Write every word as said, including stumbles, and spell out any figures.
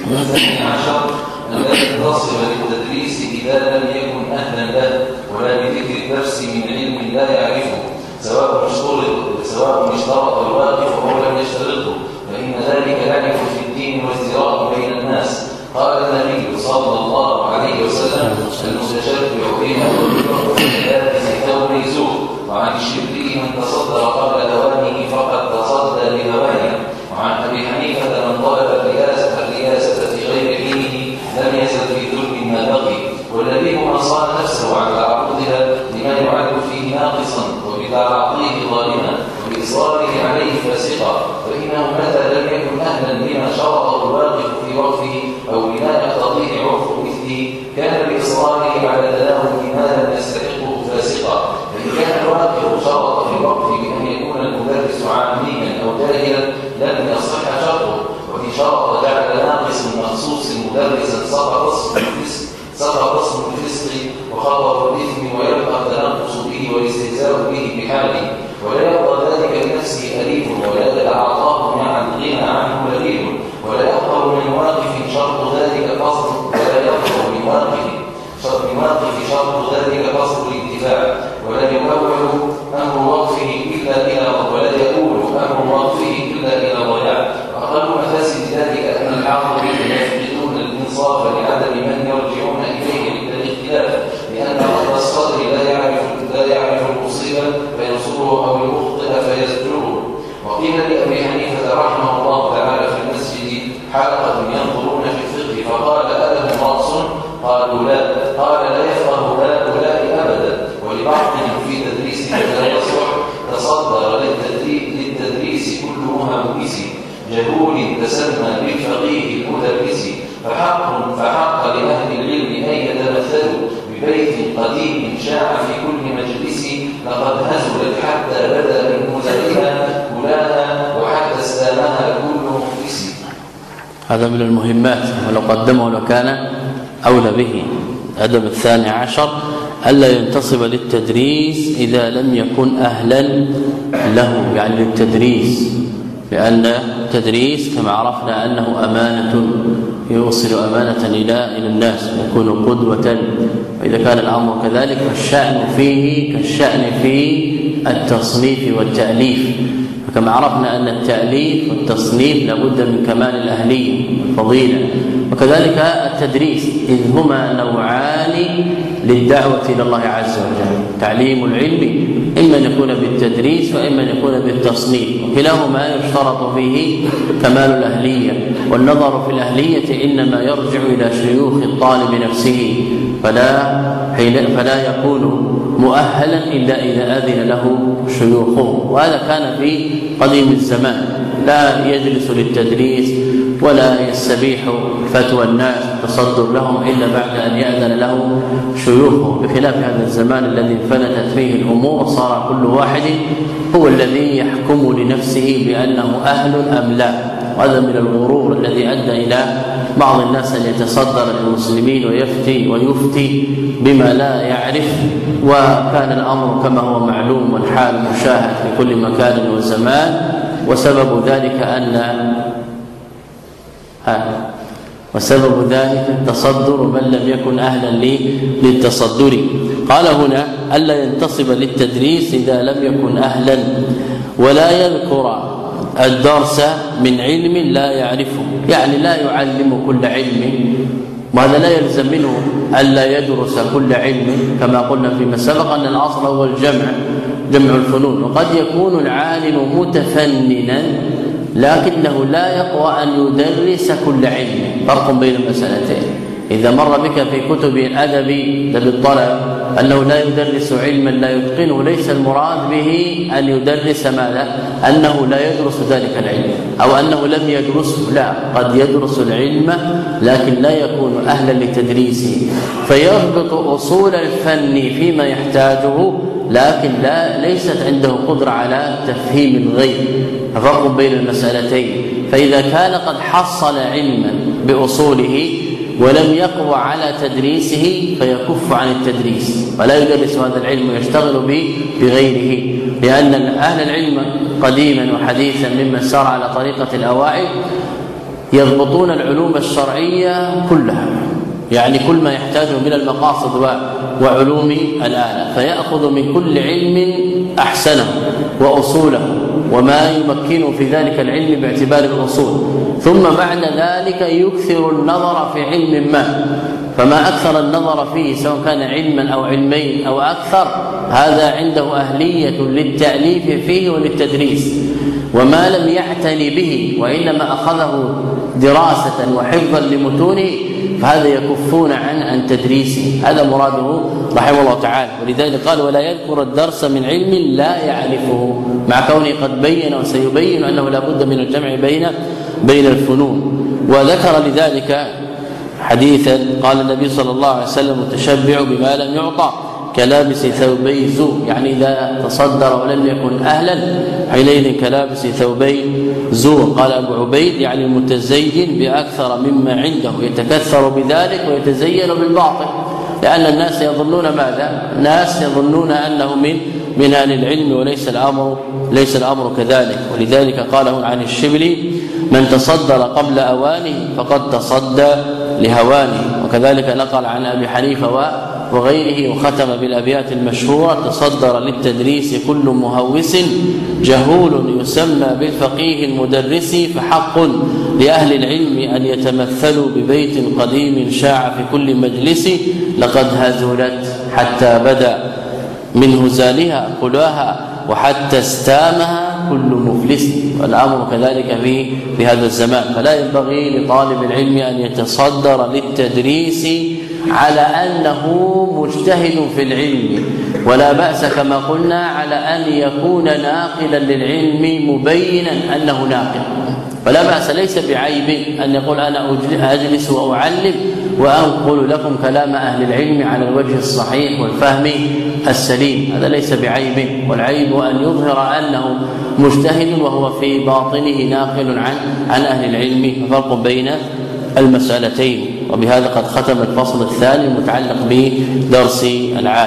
الثاني عشر أن لا ينتصب للتدريس إذا لم يكن أهلا له ولا بذكر الدرس من علم لا يعرفه سواء اشترط سواء اشترط الواقف أو لم يشترطه فإن ذلك لعب في الدين وازدراء بين الناس. قال النبي صلى الله عليه وسلم المتشبع بين الثلاث ثوب زور. وعن الشربي من تصدر قبل أوانه فقد تصدى لهوانه. وعن أبي حنيفة من طلب الرياسة الرياسة في غير حينه لم يزل في ظلم ما بقي. والذي من صان نفسه عن تعرضها لما يعد فيه ناقصا وبتعاطيه ظالما وبإصراره عليه فاسقا فإنه متى لم يكن أهلا لما شرطه الواقف في وقفه أو لما يقتضيه عرف مثله كان بإصراره على تناول ما لم يستحقه فاسقا. فإن كان الواقف شرط في الوقف بأن يكون المدرس عاميا أو جاهلا لم يصح شرطه. وإن شرط جعل ناقص مخصوص مدرسا سقط اسم الفسق سقط اسم الفسق وخبر الإثم ويبقى التنقص به والاستهزاء به بحاله ولا يبقى ذلك بنفسه أليف ولا يتعاطاه معا غنى عنه دليل ولا يظهر من واقف شرط ذلك قصد ولا يظهر من واقف شرط من واقف شرط ذلك قصد الانتفاع ولا يؤول أمر وقفه إلا إلى ولا يؤول أمر وقفه إلا إلى ضياع. وأقل مفاسد ذلك أن الحاضرين يفقدون الإنصاف لعدم من يرجعون إليه للاختلاف لأن رب الصدر لا يعرف لا يعرف المصيبة فينصره أو المخطئ فيزجره. وقيل لأبي حنيفة رحمه الله تعالى في المسجد حلقة ينظرون في الفقه فقال ألم رأس؟ قالوا لا. قال لا يفقه هؤلاء أبدا. ولبعضهم في تدريس لا يصلح تصدر للتدريس كل مهندس جهول تسمى بالفقيه المدرس فحق فحق لأهل العلم أن يتمثلوا ببيت قديم شاع في كل مجلس لقد هزلت حتى بدا من مزلها مولاها وحتى استامها كل مفلس. هذا من المهمات ولو قدمه لكان أولى به. الأدب الثاني عشر ألا ينتصب للتدريس إذا لم يكن أهلا له يعني للتدريس لأن التدريس كما عرفنا أنه أمانة يوصل أمانة إلى إلى الناس يكون قدوة. وإذا كان الأمر كذلك فالشأن فيه كالشأن في التصنيف والتأليف. فكما عرفنا أن التأليف والتصنيف لابد من كمال الأهلية والفضيلة وكذلك التدريس إذ هما نوعان للدعوة إلى الله عز وجل. تعليم العلم إما أن يكون بالتدريس وإما أن يكون بالتصنيف وكلاهما يشترط فيه كمال الأهلية. والنظر في الأهلية إنما يرجع إلى شيوخ الطالب نفسه فلا فلا يكون مؤهلا إلا إذا أذن له شيوخه. وهذا كان في قديم الزمان لا يجلس للتدريس ولا يستبيح فتوى الناس تصدر لهم إلا بعد أن يأذن له شيوخه بخلاف هذا الزمان الذي انفلتت فيه الأمور صار كل واحد هو الذي يحكم لنفسه بأنه أهل أم لا. وهذا من الغرور الذي أدى إلى بعض الناس أن يتصدر للمسلمين ويفتي ويفتي بما لا يعرف. وكان الأمر كما هو معلوم والحال مشاهد في كل مكان وزمان. وسبب ذلك أن وسبب ذلك تصدر من لم يكن أهلا للتصدر. قال هنا ألا ينتصب للتدريس إذا لم يكن أهلا ولا يذكر الدرس من علم لا يعرفه يعني لا يعلم كل علم. وهذا لا يلزم منه ألا يدرس كل علم كما قلنا فيما سبق أن الأصل هو الجمع جمع الفنون. وقد يكون العالم متفننا لكنه لا يقوى أن يدرس كل علم. فرق بين المسألتين. إذا مر بك في كتب الأدب للطلب أنه لا يدرس علما لا يتقنه ليس المراد به أن يدرس ماذا؟ أنه لا يدرس ذلك العلم أو أنه لم يدرسه. لا قد يدرس العلم لكن لا يكون أهلا لتدريسه فيضبط أصول الفن فيما يحتاجه لكن لا ليست عنده قدرة على تفهيم الغيب. فرق بين المسألتين. فإذا كان قد حصل علما بأصوله ولم يقوى على تدريسه فيكف عن التدريس ولا يدرس هذا العلم ويشتغل به بغيره. لأن أهل العلم قديما وحديثا ممن سار على طريقة الأوائل يضبطون العلوم الشرعية كلها، يعني كل ما يحتاجه من المقاصد وعلوم الآلة، فيأخذ من كل علم أحسنه وأصوله وما يمكنه في ذلك العلم باعتبار الأصول، ثم بعد ذلك يكثر النظر في علم ما، فما أكثر النظر فيه سواء كان علما أو علمين أو أكثر هذا عنده أهلية للتأليف فيه وللتدريس، وما لم يعتني به وإنما أخذه دراسة وحفظا لمتونه فهذا يكفون عن عن تدريسه. هذا مراده رحمه الله تعالى، ولذلك قال ولا يذكر الدرس من علم لا يعرفه، مع كونه قد بين وسيبين أنه لا بد من الجمع بين بين الفنون. وذكر لذلك حديثا قال النبي صلى الله عليه وسلم التشبع بما لم يعطى كلابس ثوبي زور، يعني إذا تصدر ولم يكن أهلا حينئذ كلابس ثوبي زور. قال أبو عبيد يعني المتزين بأكثر مما عنده، يتكثر بذلك ويتزين بالباطل، لأن الناس يظنون ماذا؟ الناس يظنون أنه من من أهل العلم وليس الأمر ليس الأمر كذلك. ولذلك قاله عن الشبلي من تصدر قبل أوانه فقد تصدى لهوانه. وكذلك نقل عن أبي حنيفة وغيره وختم بالأبيات المشهورة تصدر للتدريس كل مهوس جهول يسمى بالفقيه المدرس، فحق لأهل العلم أن يتمثلوا ببيت قديم شاع في كل مجلس لقد هزلت حتى بدا من هزالها قلاها وحتى استامها كل مفلس. والأمر كذلك في في هذا الزمان، فلا ينبغي لطالب العلم أن يتصدر للتدريس على أنه مجتهد في العلم، ولا بأس كما قلنا على أن يكون ناقلا للعلم مبينا أنه ناقل، فلا بأس ليس بعيب أن يقول أنا أجلس وأعلم وأنقل لكم كلام أهل العلم على الوجه الصحيح والفهم السليم، هذا ليس بعيب. والعيب أن يظهر أنه مجتهد وهو في باطنه ناقل عن عن أهل العلم، فرق بين المسألتين. وبهذا قد ختم الفصل الثاني المتعلق بدرس العالم.